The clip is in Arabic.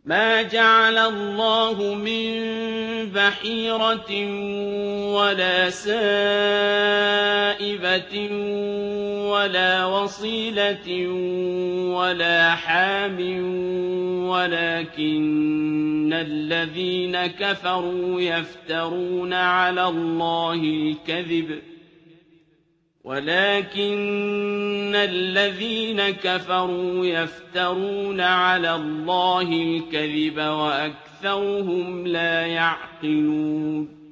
مَا جَعَلَ اللَّهُ مِن بَحِيرَةٍ وَلَا سَائِبَةٍ وَلَا وَصِيلَةٍ وَلَا حَامٍ وَلَٰكِنَّ الَّذِينَ كَفَرُوا يَفْتَرُونَ عَلَى اللَّهِ الْكَذِبَ وَأَكْثَرُهُمْ لَا يَعْقِلُونَ